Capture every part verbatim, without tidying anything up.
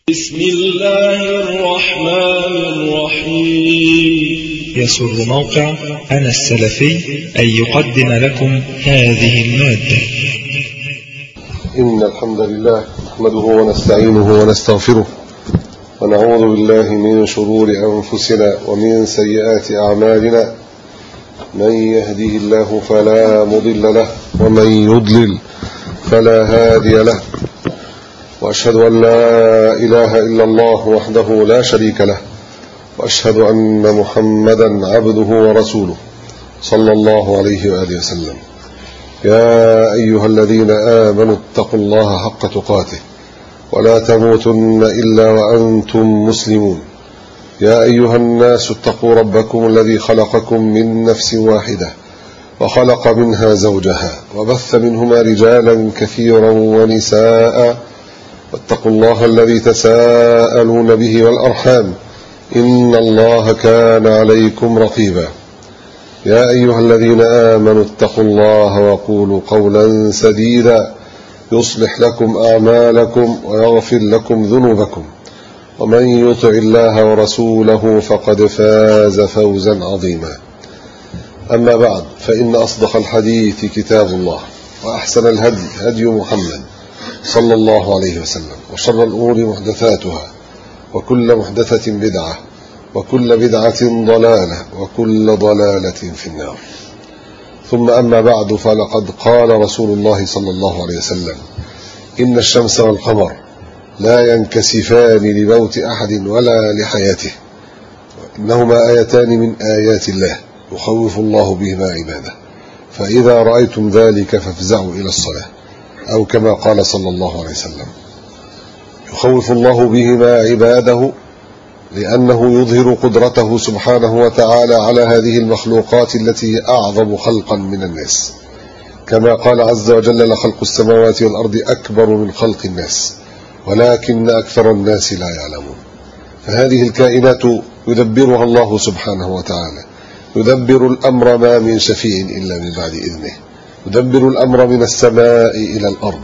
بسم الله الرحمن الرحيم. يسر موقع أنا السلفي أن يقدم لكم هذه المادة. إن الحمد لله نحمده ونستعينه ونستغفره ونعوذ بالله من شرور أنفسنا ومن سيئات أعمالنا، من يهده الله فلا مضل له ومن يضلل فلا هادي له، وأشهد أن لا إله إلا الله وحده لا شريك له، وأشهد أن محمدا عبده ورسوله صلى الله عليه وآله وسلم. يا أيها الذين آمنوا اتقوا الله حق تقاته ولا تموتن إلا وأنتم مسلمون. يا أيها الناس اتقوا ربكم الذي خلقكم من نفس واحدة وخلق منها زوجها وبث منهما رجالا كثيرا ونساء، واتقوا الله الذي تساءلون به والأرحام إن الله كان عليكم رقيبا. يا أيها الذين آمنوا اتقوا الله وقولوا قولا سديدا يصلح لكم أعمالكم ويغفر لكم ذنوبكم، ومن يطع الله ورسوله فقد فاز فوزا عظيما. أما بعد، فإن أصدق الحديث كتاب الله، وأحسن الهدي هدي محمد صلى الله عليه وسلم، وشر الأمور محدثاتها، وكل محدثة بدعة، وكل بدعة ضلالة، وكل ضلالة في النار. ثم أما بعد، فلقد قال رسول الله صلى الله عليه وسلم: إن الشمس والقمر لا ينكسفان لموت أحد ولا لحياته، إنهما آيتان من آيات الله يخوف الله بهما عباده، فإذا رأيتم ذلك فافزعوا إلى الصلاة، أو كما قال صلى الله عليه وسلم. يخوف الله بهما عباده لأنه يظهر قدرته سبحانه وتعالى على هذه المخلوقات التي هي أعظم خلقا من الناس، كما قال عز وجل: لخلق السماوات والأرض أكبر من خلق الناس ولكن أكثر الناس لا يعلمون. فهذه الكائنات يدبرها الله سبحانه وتعالى، يدبر الأمر ما من شفيع إلا من بعد إذنه، يدبر الأمر من السماء إلى الأرض.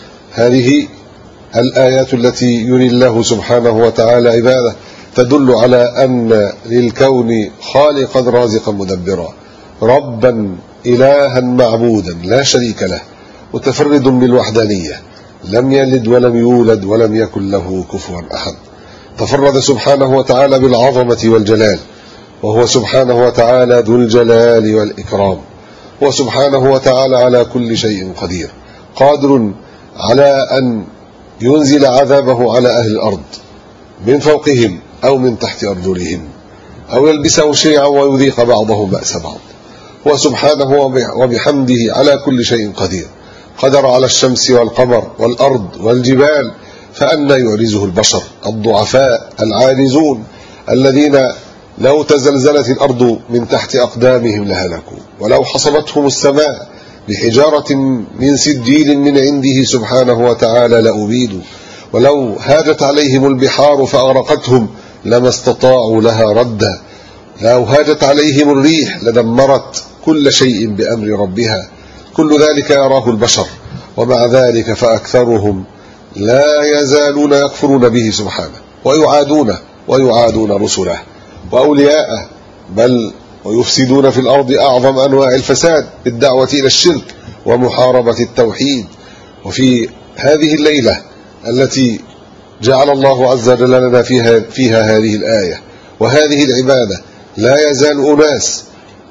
هذه الآيات التي يري الله سبحانه وتعالى عباده تدل على أن للكون خالقا رازقا مدبرا، ربا إلها معبودا لا شريك له، متفرد بالوحدانية، لم يلد ولم يولد ولم يكن له كفوا أحد. تفرد سبحانه وتعالى بالعظمة والجلال، وهو سبحانه وتعالى ذو الجلال والإكرام، وسبحانه وتعالى على كل شيء قدير، قادر على أن ينزل عذابه على أهل الأرض من فوقهم أو من تحت أرجلهم، أو يلبسه شيعا ويذيق بعضهم بأس بعض. وسبحانه وبحمده على كل شيء قدير، قدر على الشمس والقمر والأرض والجبال، فأنى يعرزه البشر الضعفاء العاجزون الذين لو تزلزلت الأرض من تحت أقدامهم لهلكوا، ولو حصبتهم السماء بحجارة من سجيل من عنده سبحانه وتعالى لأبيدوا، ولو هاجت عليهم البحار فأغرقتهم لما استطاعوا لها ردا، لو هاجت عليهم الريح لدمرت كل شيء بأمر ربها. كل ذلك يراه البشر، ومع ذلك فأكثرهم لا يزالون يكفرون به سبحانه، ويعادونه ويعادون رسله وأولياءه، بل ويفسدون في الأرض أعظم أنواع الفساد بالدعوة إلى الشرك ومحاربة التوحيد. وفي هذه الليلة التي جعل الله عز وجل لنا فيها, فيها هذه الآية وهذه العبادة، لا يزال أناس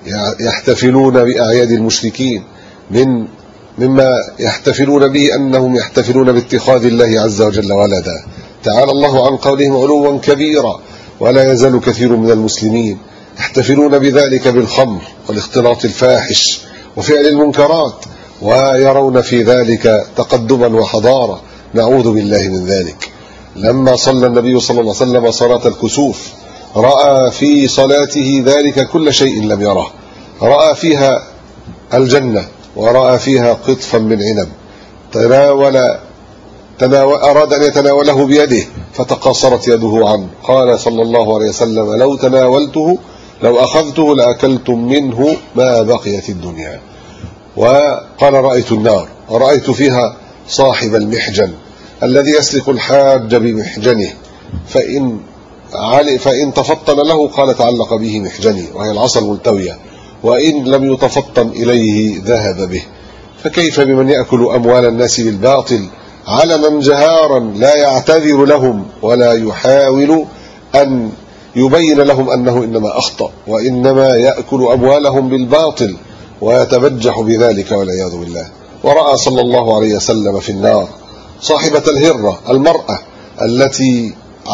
يحتفلون بأعياد المشركين، من مما يحتفلون به أنهم يحتفلون باتخاذ الله عز وجل ولدا، تعالى الله عن قولهم علوا كبيرا. ولا يزال كثير من المسلمين يحتفلون بذلك بالخمر والاختلاط الفاحش وفعل المنكرات، ويرون في ذلك تقدما وحضارة، نعوذ بالله من ذلك. لما صلى النبي صلى الله عليه وسلم صلاة الكسوف رأى في صلاته ذلك كل شيء لم يره، رأى فيها الجنة، ورأى فيها قطفا من عنب، تناول تناول أراد أن يتناوله بيده فتقاصرت يده عنه، قال صلى الله عليه وسلم: لو تناولته لو أخذته لأكلتم منه ما بقيت الدنيا. وقال: رأيت النار ورأيت فيها صاحب المحجن الذي يسلك الحاج بمحجنه، فإن فإن تفطن له قال تعلق به محجني، وهي العصا الملتوية، وإن لم يتفطن إليه ذهب به. فكيف بمن يأكل أموال الناس بالباطل علنا جهارا لا يعتذر لهم ولا يحاول أن يبين لهم أنه إنما أخطأ، وإنما يأكل أموالهم بالباطل ويتبجح بذلك والعياذ بالله. ورأى صلى الله عليه وسلم في النار صاحبة الهرة، المرأة التي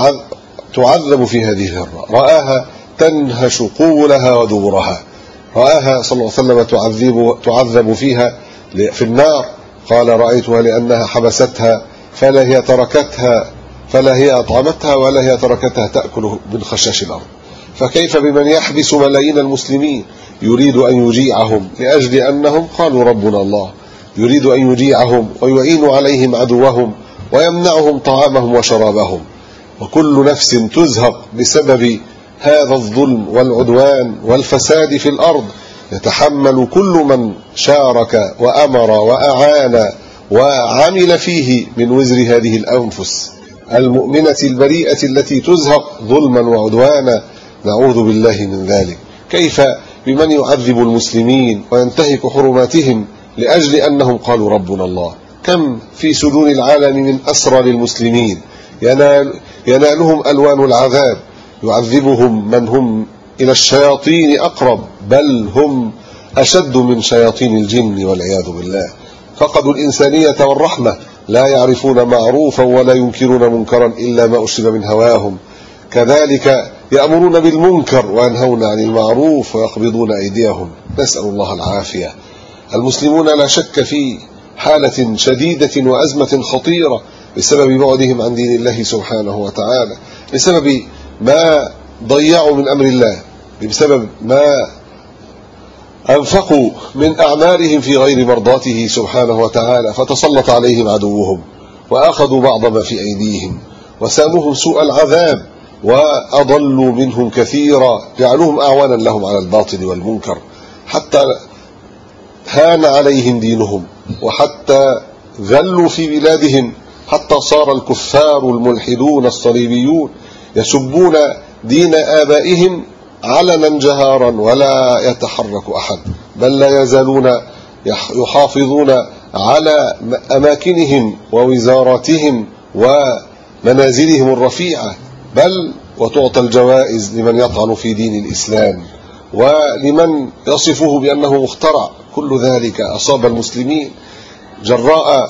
تعذب في هذه الهرة، رآها تنهش قولها ودورها، رآها صلى الله عليه وسلم تعذب, تعذب فيها في النار. قال رأيتها لأنها حبستها فلا هي تركتها فلا هي أطعمتها ولا هي تركتها تأكل من خشاش الأرض. فكيف بمن يحبس ملايين المسلمين يريد أن يجيعهم لأجل أنهم قالوا ربنا الله، يريد أن يجيعهم ويعين عليهم عدوهم ويمنعهم طعامهم وشرابهم، وكل نفس تزهق بسبب هذا الظلم والعدوان والفساد في الأرض يتحمل كل من شارك وأمر وأعان وعمل فيه من وزر هذه الأنفس المؤمنة البريئة التي تزهق ظلما وعدوانا، نعوذ بالله من ذلك. كيف بمن يعذب المسلمين وينتهك حرماتهم لأجل أنهم قالوا ربنا الله؟ كم في سجون العالم من أسرى للمسلمين ينال ينالهم ألوان العذاب، يعذبهم من هم إلى الشياطين أقرب، بل هم أشد من شياطين الجن والعياذ بالله. فقدوا الإنسانية والرحمة، لا يعرفون معروفا ولا ينكرون منكرا إلا ما أشرب من هواهم، كذلك يأمرون بالمنكر وينهون عن المعروف ويقبضون أيديهم، نسأل الله العافية. المسلمون لا شك في حالة شديدة وأزمة خطيرة بسبب بعدهم عن دين الله سبحانه وتعالى، بسبب ما ضيعوا من أمر الله، بسبب ما أنفقوا من أعمالهم في غير مرضاته سبحانه وتعالى، فتسلط عليهم عدوهم وأخذوا بعض ما في أيديهم وساموهم سوء العذاب وأضلوا منهم كثيرا، جعلوهم أعوانا لهم على الباطل والمنكر، حتى هان عليهم دينهم وحتى غلوا في بلادهم، حتى صار الكفار الملحدون الصليبيون يسبون دين آبائهم علنا جهارا ولا يتحرك أحد، بل لا يزالون يحافظون على أماكنهم ووزاراتهم ومنازلهم الرفيعة، بل وتعطى الجوائز لمن يطعن في دين الإسلام ولمن يصفه بأنه مخترع. كل ذلك أصاب المسلمين جراء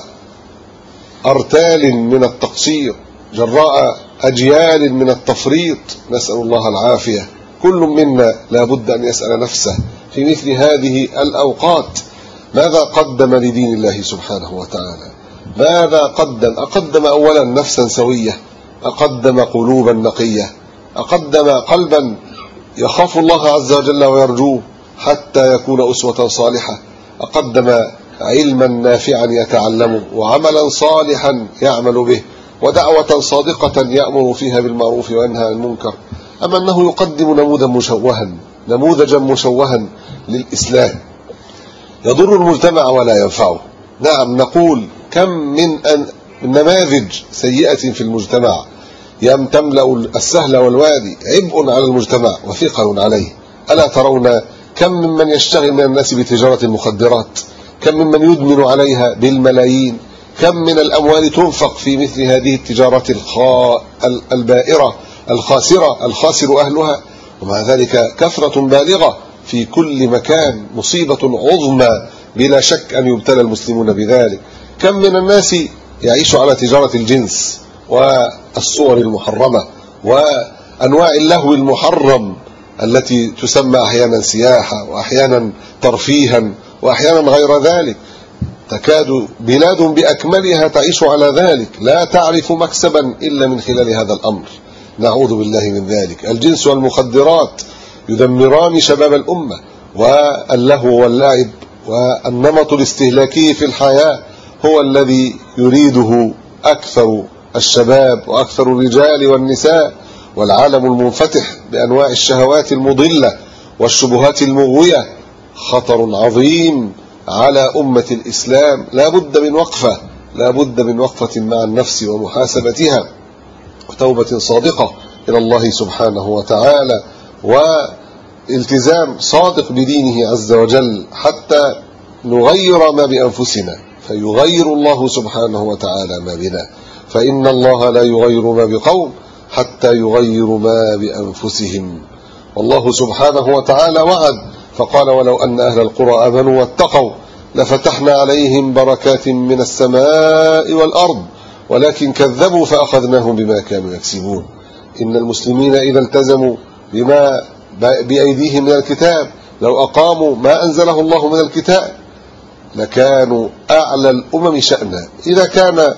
أرتال من التقصير، جراء أجيال من التفريط، نسأل الله العافية. كل منا لا بد أن يسأل نفسه في مثل هذه الأوقات ماذا قدم لدين الله سبحانه وتعالى؟ ماذا قدم؟ أقدم أولا نفسا سوية، أقدم قلوبا نقية، أقدم قلبا يخاف الله عز وجل ويرجوه حتى يكون أسوة صالحة، أقدم علما نافعا يتعلمه وعملا صالحا يعمل به ودعوة صادقة يأمر فيها بالمعروف وينهى عن المنكر. أما أنه يقدم نموذجا مشوها نموذجا مشوها للإسلام يضر المجتمع ولا ينفعه. نعم، نقول كم من نماذج سيئة في المجتمع تملأ السهل والوادي، عبء على المجتمع وثقل عليه. ألا ترون كم ممن يشتغل من الناس بتجارة المخدرات، كم ممن يدمن عليها بالملايين، كم من الأموال تنفق في مثل هذه التجارة البائرة الخاسرة الخاسر أهلها، ومع ذلك كثرة بالغة في كل مكان، مصيبة عظمى بلا شك أن يبتلى المسلمون بذلك. كم من الناس يعيش على تجارة الجنس والصور المحرمة وأنواع اللهو المحرم التي تسمى أحيانا سياحة وأحيانا ترفيها وأحيانا غير ذلك. تكاد بلاد بأكملها تعيش على ذلك، لا تعرف مكسبا إلا من خلال هذا الأمر، نعوذ بالله من ذلك. الجنس والمخدرات يدمران شباب الأمة، واللهو واللعب والنمط الاستهلاكي في الحياة هو الذي يريده أكثر الشباب وأكثر الرجال والنساء. والعالم المنفتح بأنواع الشهوات المضلة والشبهات المغوية خطر عظيم على أمة الإسلام، لا بد من وقفة لا بد من وقفة مع النفس ومحاسبتها وتوبة صادقة إلى الله سبحانه وتعالى والتزام صادق بدينه عز وجل حتى نغير ما بأنفسنا فيغير الله سبحانه وتعالى ما بنا، فإن الله لا يغير ما بقوم حتى يغيروا ما بأنفسهم. والله سبحانه وتعالى وعد فقال: ولو أن أهل القرى آمنوا واتقوا لفتحنا عليهم بركات من السماء والأرض ولكن كذبوا فأخذناهم بما كانوا يكسبون. إن المسلمين إذا التزموا بما بأيديهم من الكتاب، لو أقاموا ما أنزله الله من الكتاب لكانوا أعلى الأمم شأنا. إذا كان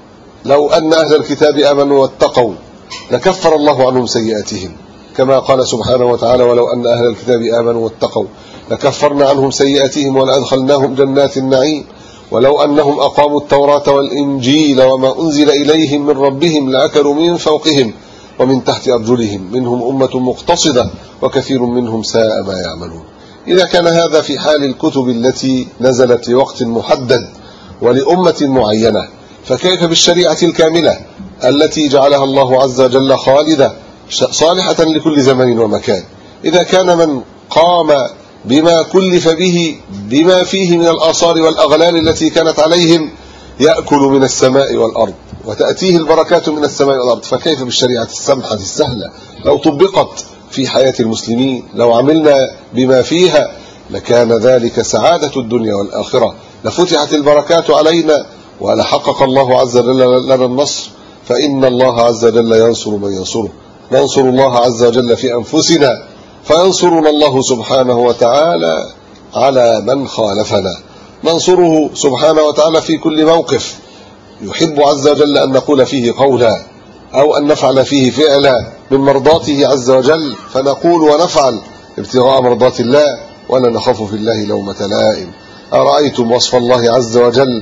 لو أن أهل الكتاب آمنوا واتقوا لكفر الله عنهم سيئاتهم، كما قال سبحانه وتعالى: ولو أن أهل الكتاب آمنوا واتقوا لكفرنا عنهم سيئاتهم ولأدخلناهم جنات النعيم ولو أنهم أقاموا التوراة والإنجيل وما أنزل إليهم من ربهم لأكلوا من فوقهم ومن تحت أرجلهم منهم أمة مقتصدة وكثير منهم ساء ما يعملون. إذا كان هذا في حال الكتب التي نزلت لوقت محدد ولأمة معينة، فكيف بالشريعة الكاملة التي جعلها الله عز وجل خالدة صالحة لكل زمن ومكان؟ إذا كان من قام بما كلف به بما فيه من الآثار والأغلال التي كانت عليهم يأكل من السماء والأرض وتأتيه البركات من السماء والأرض، فكيف بالشريعة السمحة السهلة لو طبقت في حياة المسلمين، لو عملنا بما فيها لكان ذلك سعادة الدنيا والآخرة، لفتحت البركات علينا ولحقق الله عز وجل لنا النصر، فإن الله عز وجل ينصر من ينصره. ننصر الله عز وجل في أنفسنا فينصرنا الله سبحانه وتعالى على من خالفنا، ننصره سبحانه وتعالى في كل موقف يحب عز وجل أن نقول فيه قولا أو أن نفعل فيه فعلا من مرضاته عز وجل، فنقول ونفعل ابتغاء مرضات الله ولا نخاف في الله لومة لائم. أرأيتم وصف الله عز وجل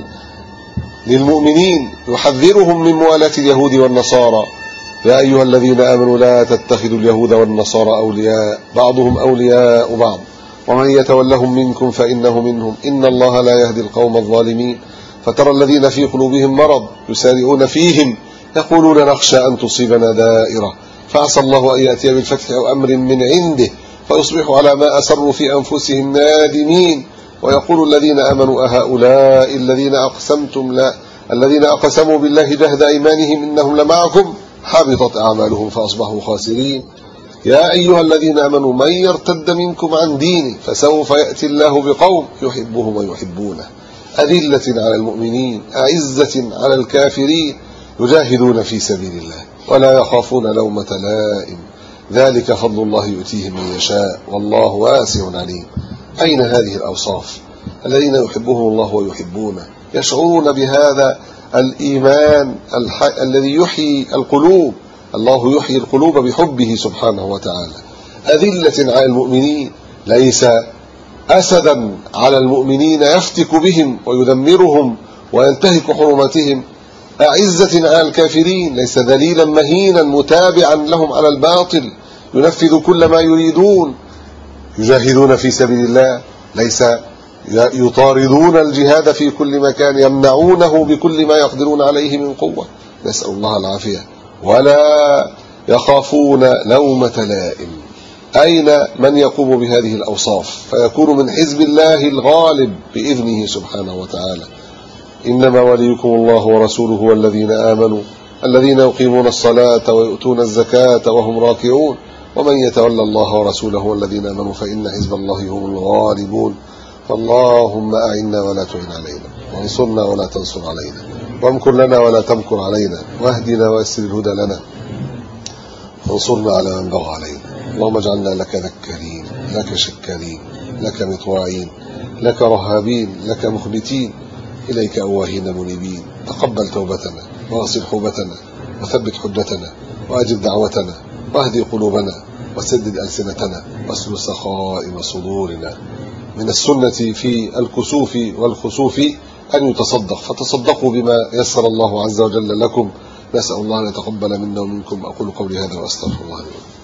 للمؤمنين يحذرهم من موالاة اليهود والنصارى: يا أيها الذين آمنوا لا تتخذوا اليهود والنصارى أولياء بعضهم أولياء بعض ومن يتولهم منكم فإنه منهم إن الله لا يهدي القوم الظالمين. فترى الذين في قلوبهم مرض يسارعون فيهم يقولون نخشى أن تصيبنا دائرة فعسى الله أن يأتي بالفتح أو أمر من عنده فيصبحوا على ما أسروا في أنفسهم نادمين ويقول الذين آمنوا أهؤلاء الذين أقسمتم لا الذين أقسموا بالله جهد أيمانهم إنهم لمعكم حبطت أعمالهم فأصبحوا خاسرين. يا أيها الذين آمنوا من يرتد منكم عن دينه فسوف يأتي الله بقوم يحبهم ويحبونه أذلة على المؤمنين أعزة على الكافرين يجاهدون في سبيل الله ولا يخافون لومة لائم ذلك فضل الله يؤتيه من يشاء والله واسع عليم. أين هذه الأوصاف الذين يحبهم الله ويحبونه يشعرون بهذا الإيمان الذي يحيي القلوب؟ الله يحيي القلوب بحبه سبحانه وتعالى. أذلة على المؤمنين ليس أسدا على المؤمنين يفتك بهم ويدمرهم وينتهك حرماتهم، أعزة على الكافرين ليس ذليلا مهينا متابعا لهم على الباطل ينفذ كل ما يريدون، يجاهدون في سبيل الله ليس يطاردون الجهاد في كل مكان يمنعونه بكل ما يقدرون عليه من قوة، نسأل الله العافية، ولا يخافون لومة لائم. أين من يقوم بهذه الأوصاف فيكون من حزب الله الغالب بإذنه سبحانه وتعالى؟ إنما وليكم الله ورسوله والذين آمنوا الذين يقيمون الصلاة ويؤتون الزكاة وهم راكعون ومن يتولى الله ورسوله والذين آمنوا فإن حزب الله هم الغالبون. فاللهم أعنا ولا تعن علينا وانصرنا ولا تنصر علينا وامكر لنا ولا تمكر علينا واهدنا ويسر الهدى لنا وانصرنا على من بغى علينا. اللهم اجعلنا لك ذكرين لك شكرين لك مطواعين لك رهابين لك مخبتين إليك أواهين منيبين. تقبل توبتنا واغسل حوبتنا وثبت حجتنا وأجب دعوتنا واهدي قلوبنا وسدد ألسنتنا واسلل سخائم صدورنا. من السنة في الكسوف والخسوف أن يتصدق، فتصدقوا بما يسر الله عز وجل لكم. نسأل الله أن يتقبل منا ومنكم. أقول قولي هذا وأستغفر الله لي.